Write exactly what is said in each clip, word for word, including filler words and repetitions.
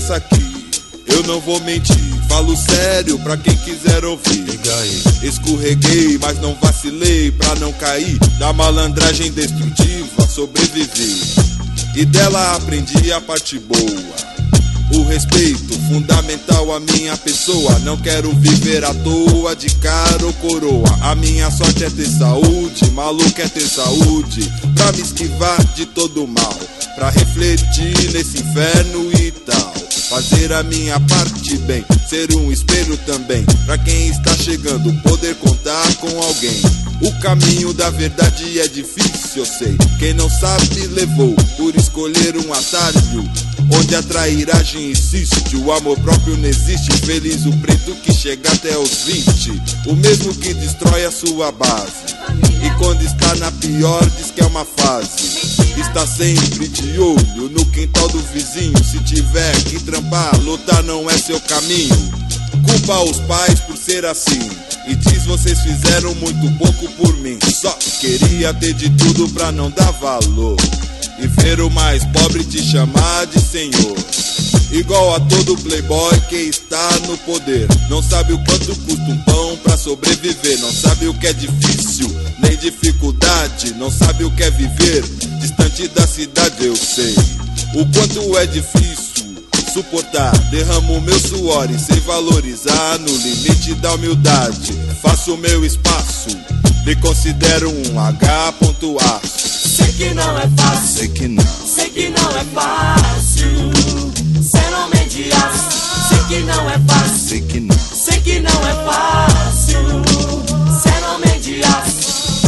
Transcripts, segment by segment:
nessa aqui, eu não vou mentir, falo sério pra quem quiser ouvir. Escorreguei, mas não vacilei pra não cair, da malandragem destrutiva sobrevivi, e dela aprendi a parte boa. O respeito fundamental à minha pessoa. Não quero viver à toa de cara ou coroa. A minha sorte é ter saúde, maluco é ter saúde, pra me esquivar de todo mal, pra refletir nesse inferno e tal. Fazer a minha parte bem, ser um espelho também, pra quem está chegando poder contar com alguém. O caminho da verdade é difícil, eu sei. Quem não sabe levou por escolher um atalho, onde a trairagem insiste, o amor próprio não existe. Feliz o preto que chega até os vinte, o mesmo que destrói a sua base, e quando está na pior diz que é uma fase. Está sempre de olho no quintal do vizinho, se tiver que trampar, lutar não é seu caminho. Culpa os pais por ser assim, e diz vocês fizeram muito pouco por mim. Só queria ter de tudo pra não dar valor, e ver o mais pobre te chamar de senhor. Igual a todo playboy que está no poder, não sabe o quanto custa um pão pra sobreviver. Não sabe o que é difícil, nem dificuldade, não sabe o que é viver distante da cidade. Eu sei o quanto é difícil suportar, derramo meu suor e sei valorizar. No limite da humildade faço meu espaço, me considero um H ponto A. Sei que não é fácil, sei que não, sei que não é fácil ser homem de aço. Sei que não é fácil, sei que não, sei que não é fácil ser homem de aço.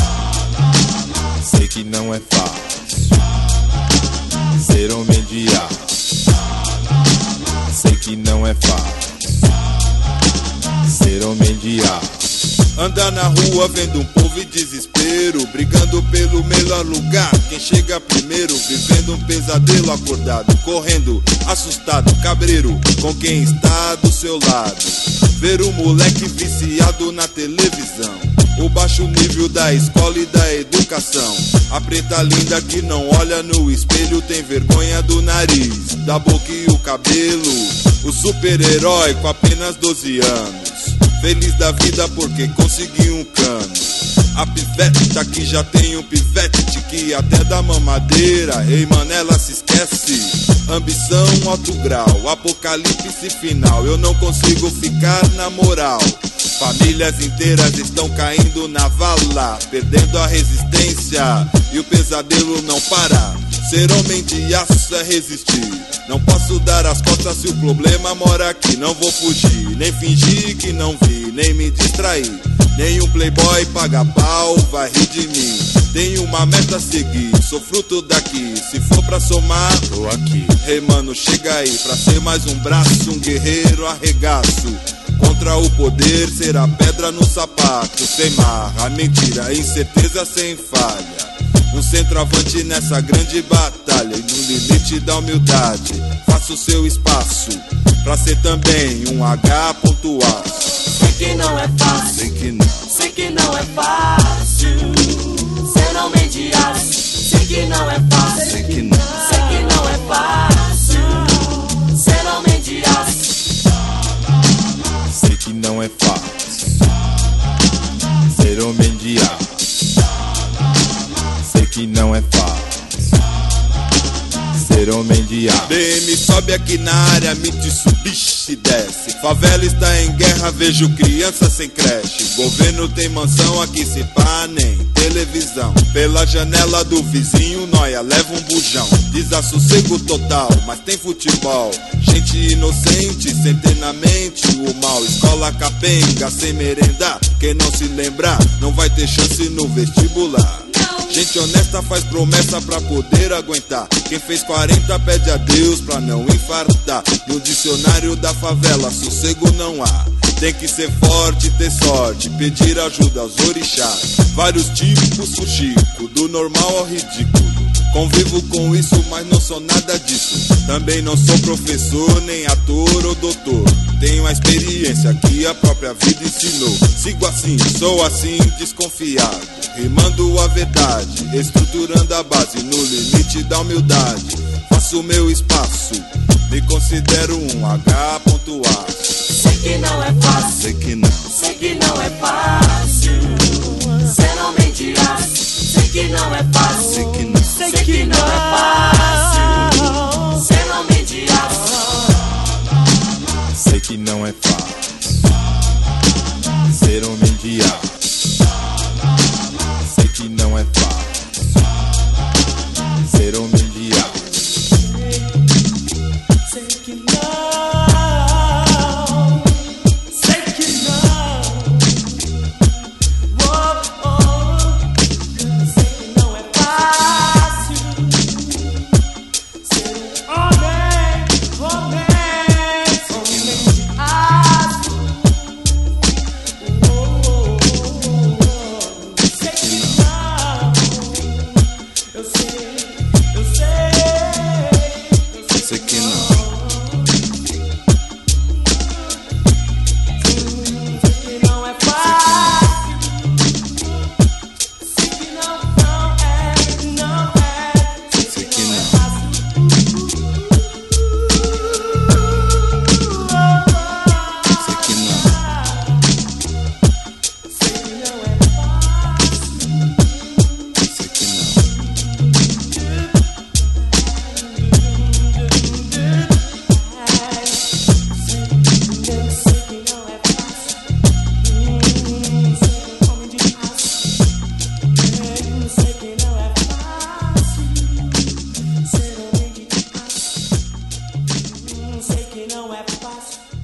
sei que não é fácil ser homem de aço. Sei que não é fácil ser homem de aço. Andar na rua vendo um povo em desespero, brigando pelo melhor lugar, quem chega primeiro, vivendo um pesadelo acordado, correndo, assustado, cabreiro com quem está do seu lado. Ver o moleque viciado na televisão, o baixo nível da escola e da educação. A preta linda que não olha no espelho, tem vergonha do nariz, da boca e o cabelo. O super-herói com apenas doze anos, feliz da vida porque conseguiu um cano. A piveta que já tem um pivete que até dá mamadeira, ei mano, ela se esquece. Ambição alto grau, apocalipse final, eu não consigo ficar na moral. Famílias inteiras estão caindo na vala, perdendo a resistência e o pesadelo não para. Ser homem de aço é resistir, não posso dar as costas se o problema mora aqui. Não vou fugir, nem fingir que não vi, nem me distrair. Nenhum playboy paga pau, vai rir de mim. Tenho uma meta a seguir, sou fruto daqui. Se for pra somar, tô aqui. Hey mano, chega aí, pra ser mais um braço, um guerreiro arregaço. Contra o poder, ser a pedra no sapato, sem marra, mentira, incerteza sem falha. Um centroavante nessa grande batalha, e no limite da humildade faço seu espaço, pra ser também um H ponto A. Sei que não é fácil, sei que não, sei que não é fácil ser homem de aço. Sei que não é fácil, sei que não, sei que não é fácil ser homem de aço. sei que não é fácil ser homem de aço. Sei que não é fácil ser homem de aço. D M sobe aqui na área, Mitsubishi desce. Favela está em guerra, vejo criança sem creche. Governo tem mansão, aqui se pá nem televisão. Pela janela do vizinho, nóia leva um bujão. Desassossego total, mas tem futebol. Gente inocente, centenamente o mal. Escola capenga, sem merendar. Quem não se lembrar, não vai ter chance no vestibular. Gente honesta faz promessa pra poder aguentar. Quem fez quarenta pede a Deus pra não infartar. No dicionário da favela sossego não há. Tem que ser forte, ter sorte, pedir ajuda aos orixás. Vários tipos, fuxico, do normal ao ridículo. Convivo com isso, mas não sou nada disso. Também não sou professor, nem ator ou doutor. Tenho a experiência que a própria vida ensinou. Sigo assim, sou assim, desconfiado, rimando a verdade, estruturando a base no limite da humildade. faço o meu espaço, me considero um H ponto A. Sei que não é fácil, Sei que não, sei que não é fácil ser homem de aço. Sei que não é fácil, sei que não, sei que não é fácil ser homem de aço. sei que não é fácil ser homem de aço. Sei que não é fácil ser homem de aço. Sei que não, sei que não, oh, oh. Sei que não é fácil ser homem, homem, homem de aço. Oh, oh, oh. Sei que não, eu sei, eu sei, eu sei. Sei que não, Sei que não é fácil. Sei que não, não é, não é. sei que não, sei que não, Sei que não é fácil. sei que não. Sei que não é fácil. Ser homem de aço. Sei que não é fácil. Ser homem de aço. Sei que não é fácil.